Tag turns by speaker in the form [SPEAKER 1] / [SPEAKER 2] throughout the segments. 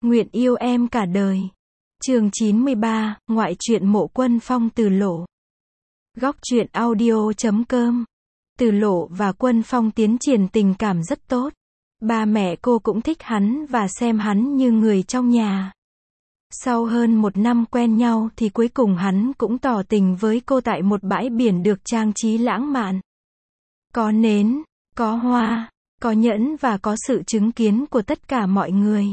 [SPEAKER 1] Nguyện yêu em cả đời. Chương 93, ngoại truyện Mộ Quân Phong Từ Lộ. Góc truyện audio.com. Từ Lộ và Quân Phong tiến triển tình cảm rất tốt. Ba mẹ cô cũng thích hắn và xem hắn như người trong nhà. Sau hơn 1 năm quen nhau thì cuối cùng hắn cũng tỏ tình với cô tại một bãi biển được trang trí lãng mạn. Có nến, có hoa, có nhẫn và có sự chứng kiến của tất cả mọi người.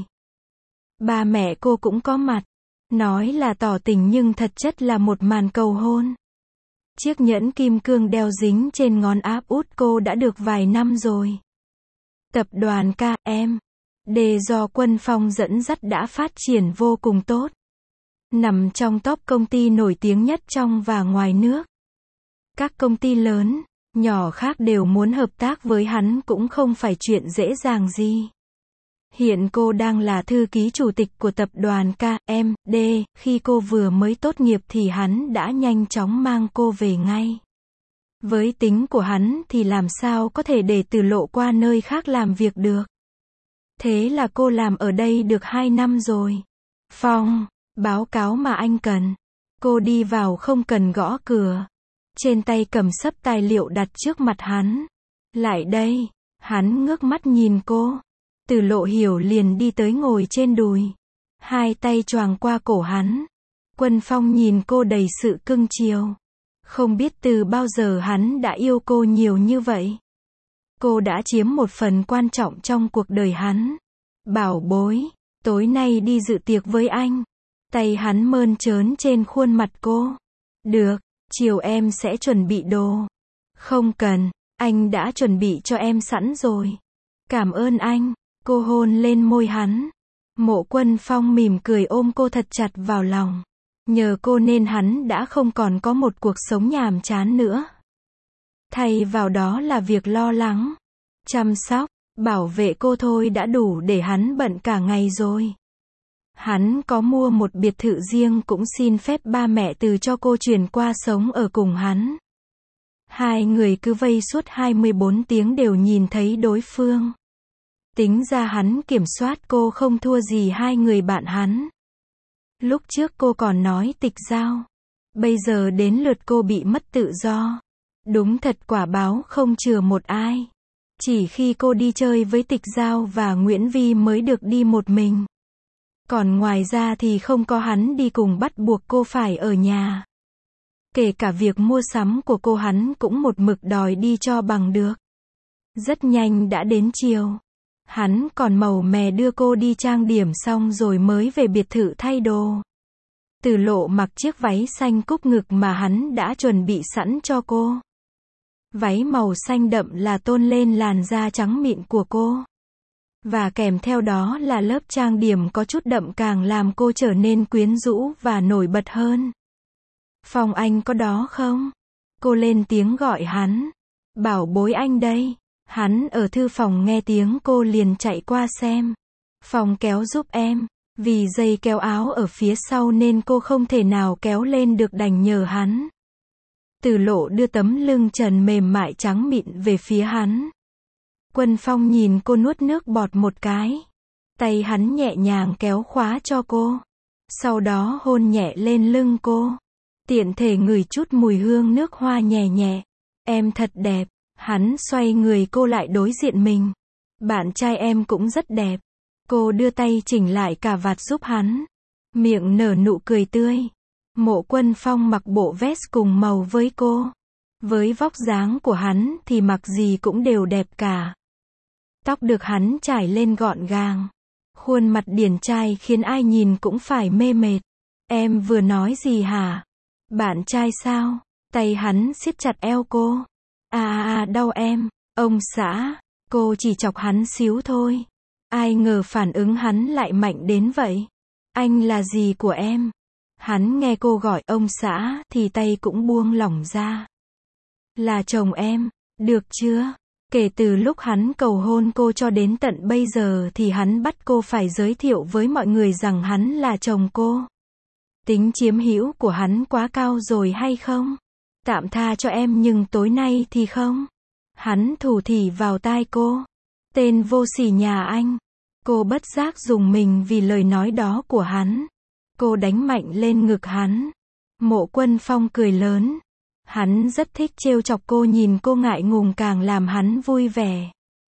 [SPEAKER 1] Ba mẹ cô cũng có mặt. Nói là tỏ tình nhưng thật chất là một màn cầu hôn. Chiếc nhẫn kim cương đeo dính trên ngón áp út cô đã được vài năm rồi. Tập đoàn KMD do Quân Phong dẫn dắt đã phát triển vô cùng tốt. Nằm trong top công ty nổi tiếng nhất trong và ngoài nước. Các công ty lớn, nhỏ khác đều muốn hợp tác với hắn cũng không phải chuyện dễ dàng gì. Hiện cô đang là thư ký chủ tịch của tập đoàn KMD, khi cô vừa mới tốt nghiệp thì hắn đã nhanh chóng mang cô về ngay. Với tính của hắn thì làm sao có thể để Từ Lộ qua nơi khác làm việc được. Thế là cô làm ở đây được 2 năm rồi. Phong, báo cáo mà anh cần. Cô đi vào không cần gõ cửa. Trên tay cầm xấp tài liệu đặt trước mặt hắn. Lại đây, hắn ngước mắt nhìn cô. Từ Lộ hiểu liền đi tới ngồi trên đùi. Hai tay choàng qua cổ hắn. Quân Phong nhìn cô đầy sự cưng chiều. Không biết từ bao giờ hắn đã yêu cô nhiều như vậy. Cô đã chiếm một phần quan trọng trong cuộc đời hắn. Bảo bối, tối nay đi dự tiệc với anh. Tay hắn mơn trớn trên khuôn mặt cô. Được, chiều em sẽ chuẩn bị đồ. Không cần, anh đã chuẩn bị cho em sẵn rồi. Cảm ơn anh. Cô hôn lên môi hắn. Mộ Quân Phong mỉm cười ôm cô thật chặt vào lòng. Nhờ cô nên hắn đã không còn có một cuộc sống nhàm chán nữa. Thay vào đó là việc lo lắng, chăm sóc, bảo vệ cô thôi đã đủ để hắn bận cả ngày rồi. Hắn có mua một biệt thự riêng cũng xin phép ba mẹ từ cho cô chuyển qua sống ở cùng hắn. Hai người cứ vây suốt 24 tiếng đều nhìn thấy đối phương. Tính ra hắn kiểm soát cô không thua gì hai người bạn hắn. Lúc trước cô còn nói tịch giao. Bây giờ đến lượt cô bị mất tự do. Đúng thật quả báo không chừa một ai. Chỉ khi cô đi chơi với Tịch Giao và Nguyễn Vi mới được đi một mình. Còn ngoài ra thì không có hắn đi cùng bắt buộc cô phải ở nhà. Kể cả việc mua sắm của cô hắn cũng một mực đòi đi cho bằng được. Rất nhanh đã đến chiều. Hắn còn màu mè đưa cô đi trang điểm xong rồi mới về biệt thự thay đồ. Từ Lộ mặc chiếc váy xanh cúc ngực mà hắn đã chuẩn bị sẵn cho cô. Váy màu xanh đậm là tôn lên làn da trắng mịn của cô. Và kèm theo đó là lớp trang điểm có chút đậm càng làm cô trở nên quyến rũ và nổi bật hơn. Phong anh có đó không? Cô lên tiếng gọi hắn. Bảo bối anh đây. Hắn ở thư phòng nghe tiếng cô liền chạy qua xem. Phong kéo giúp em. Vì dây kéo áo ở phía sau nên cô không thể nào kéo lên được đành nhờ hắn. Từ Lộ đưa tấm lưng trần mềm mại trắng mịn về phía hắn. Quân Phong nhìn cô nuốt nước bọt một cái. Tay hắn nhẹ nhàng kéo khóa cho cô. Sau đó hôn nhẹ lên lưng cô. Tiện thể ngửi chút mùi hương nước hoa nhẹ nhẹ. Em thật đẹp. Hắn xoay người cô lại đối diện mình. Bạn trai em cũng rất đẹp. Cô đưa tay chỉnh lại cà vạt giúp hắn. Miệng nở nụ cười tươi. Mộ Quân Phong mặc bộ vest cùng màu với cô. Với vóc dáng của hắn thì mặc gì cũng đều đẹp cả. Tóc được hắn trải lên gọn gàng. Khuôn mặt điển trai khiến ai nhìn cũng phải mê mệt. Em vừa nói gì hả? Bạn trai sao? Tay hắn siết chặt eo cô. Đau em. Ông xã. Cô chỉ chọc hắn xíu thôi. Ai ngờ phản ứng hắn lại mạnh đến vậy. Anh là gì của em? Hắn nghe cô gọi ông xã thì tay cũng buông lỏng ra. Là chồng em. Được chưa? Kể từ lúc hắn cầu hôn cô cho đến tận bây giờ thì hắn bắt cô phải giới thiệu với mọi người rằng hắn là chồng cô. Tính chiếm hữu của hắn quá cao rồi hay không? Tạm tha cho em nhưng tối nay thì không. Hắn thủ thỉ vào tai cô. Tên vô sỉ nhà anh. Cô bất giác rùng mình vì lời nói đó của hắn. Cô đánh mạnh lên ngực hắn. Mộ Quân Phong cười lớn. Hắn rất thích trêu chọc cô, nhìn cô ngại ngùng càng làm hắn vui vẻ.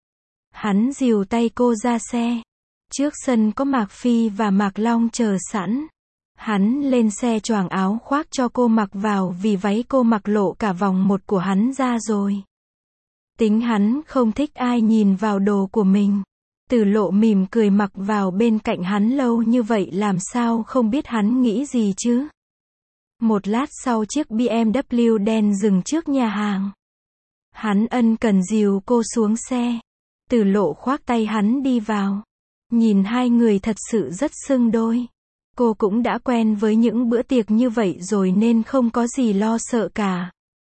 [SPEAKER 1] Hắn dìu tay cô ra xe. Trước sân có Mạc Phi và Mạc Long chờ sẵn. Hắn lên xe choàng áo khoác cho cô mặc vào vì váy cô mặc lộ cả vòng một của hắn ra rồi. Tính hắn không thích ai nhìn vào đồ của mình. Từ Lộ mỉm cười mặc vào bên cạnh hắn lâu như vậy làm sao không biết hắn nghĩ gì chứ. Một lát sau chiếc BMW đen dừng trước nhà hàng. Hắn ân cần dìu cô xuống xe. Từ Lộ khoác tay hắn đi vào. Nhìn hai người thật sự rất xứng đôi. Cô cũng đã quen với những bữa tiệc như vậy rồi nên không có gì lo sợ cả.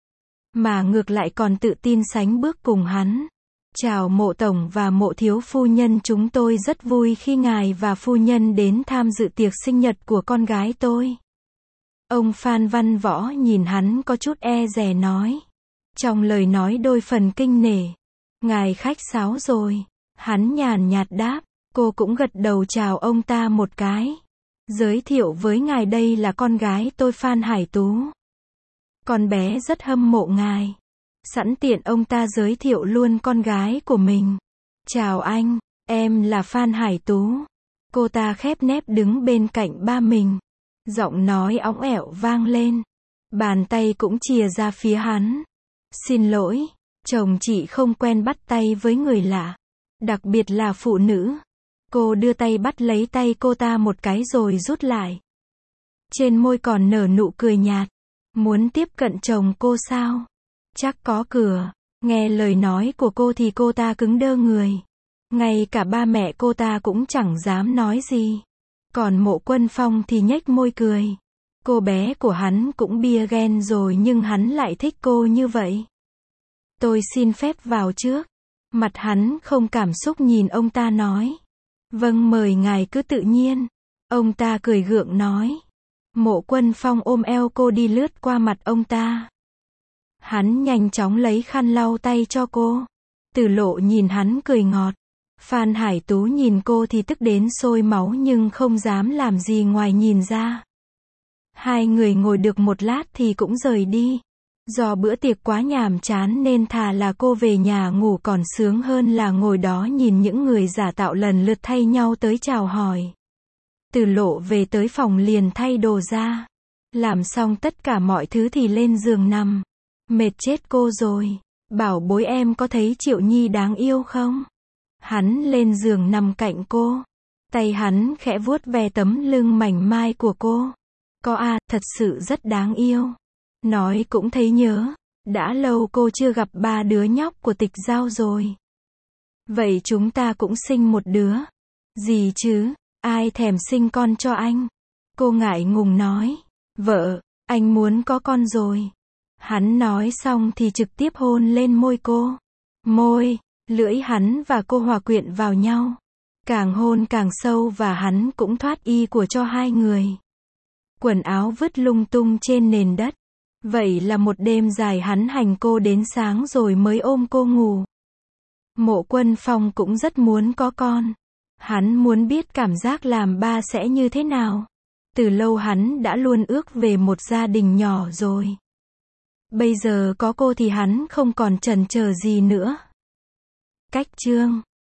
[SPEAKER 1] Mà ngược lại còn tự tin sánh bước cùng hắn. Chào Mộ Tổng và Mộ Thiếu Phu Nhân, chúng tôi rất vui khi ngài và phu nhân đến tham dự tiệc sinh nhật của con gái tôi. Ông Phan Văn Võ nhìn hắn có chút e dè nói. Trong lời nói đôi phần kinh nể. Ngài khách sáo rồi. Hắn nhàn nhạt đáp. Cô cũng gật đầu chào ông ta một cái. Giới thiệu với ngài đây là con gái tôi Phan Hải Tú. Con bé rất hâm mộ ngài. Sẵn tiện ông ta giới thiệu luôn con gái của mình. Chào anh, em là Phan Hải Tú. Cô ta khép nép đứng bên cạnh ba mình. Giọng nói óng ẻo vang lên. Bàn tay cũng chìa ra phía hắn. Xin lỗi, chồng chị không quen bắt tay với người lạ. Đặc biệt là phụ nữ. Cô đưa tay bắt lấy tay cô ta một cái rồi rút lại. Trên môi còn nở nụ cười nhạt. Muốn tiếp cận chồng cô sao? Chắc có cửa. Nghe lời nói của cô thì cô ta cứng đơ người. Ngay cả ba mẹ cô ta cũng chẳng dám nói gì. Còn Mộ Quân Phong thì nhếch môi cười. Cô bé của hắn cũng bia ghen rồi nhưng hắn lại thích cô như vậy. Tôi xin phép vào trước. Mặt hắn không cảm xúc nhìn ông ta nói. Vâng, mời ngài cứ tự nhiên. Ông ta cười gượng nói. Mộ Quân Phong ôm eo cô đi lướt qua mặt ông ta. Hắn nhanh chóng lấy khăn lau tay cho cô. Từ Lộ nhìn hắn cười ngọt. Phan Hải Tú nhìn cô thì tức đến sôi máu nhưng không dám làm gì ngoài nhìn ra. Hai người ngồi được một lát thì cũng rời đi. Do bữa tiệc quá nhàm chán nên thà là cô về nhà ngủ còn sướng hơn là ngồi đó nhìn những người giả tạo lần lượt thay nhau tới chào hỏi. Từ Lộ về tới phòng liền thay đồ ra. Làm xong tất cả mọi thứ thì lên giường nằm. Mệt chết cô rồi. Bảo bối, em có thấy Triệu Nhi đáng yêu không? Hắn lên giường nằm cạnh cô. Tay hắn khẽ vuốt ve tấm lưng mảnh mai của cô. Có à, thật sự rất đáng yêu. Nói cũng thấy nhớ. Đã lâu cô chưa gặp ba đứa nhóc của Tịch Giao rồi. Vậy chúng ta cũng sinh một đứa. Gì chứ, ai thèm sinh con cho anh? Cô ngại ngùng nói. Vợ, anh muốn có con rồi. Hắn nói xong thì trực tiếp hôn lên môi cô. Môi, lưỡi hắn và cô hòa quyện vào nhau. Càng hôn càng sâu và hắn cũng thoát y của cho hai người. Quần áo vứt lung tung trên nền đất. Vậy là một đêm dài hắn hành cô đến sáng rồi mới ôm cô ngủ. Mộ Quân Phong cũng rất muốn có con. Hắn muốn biết cảm giác làm ba sẽ như thế nào. Từ lâu hắn đã luôn ước về một gia đình nhỏ rồi. Bây giờ có cô thì hắn không còn chần chờ gì nữa. Cách chương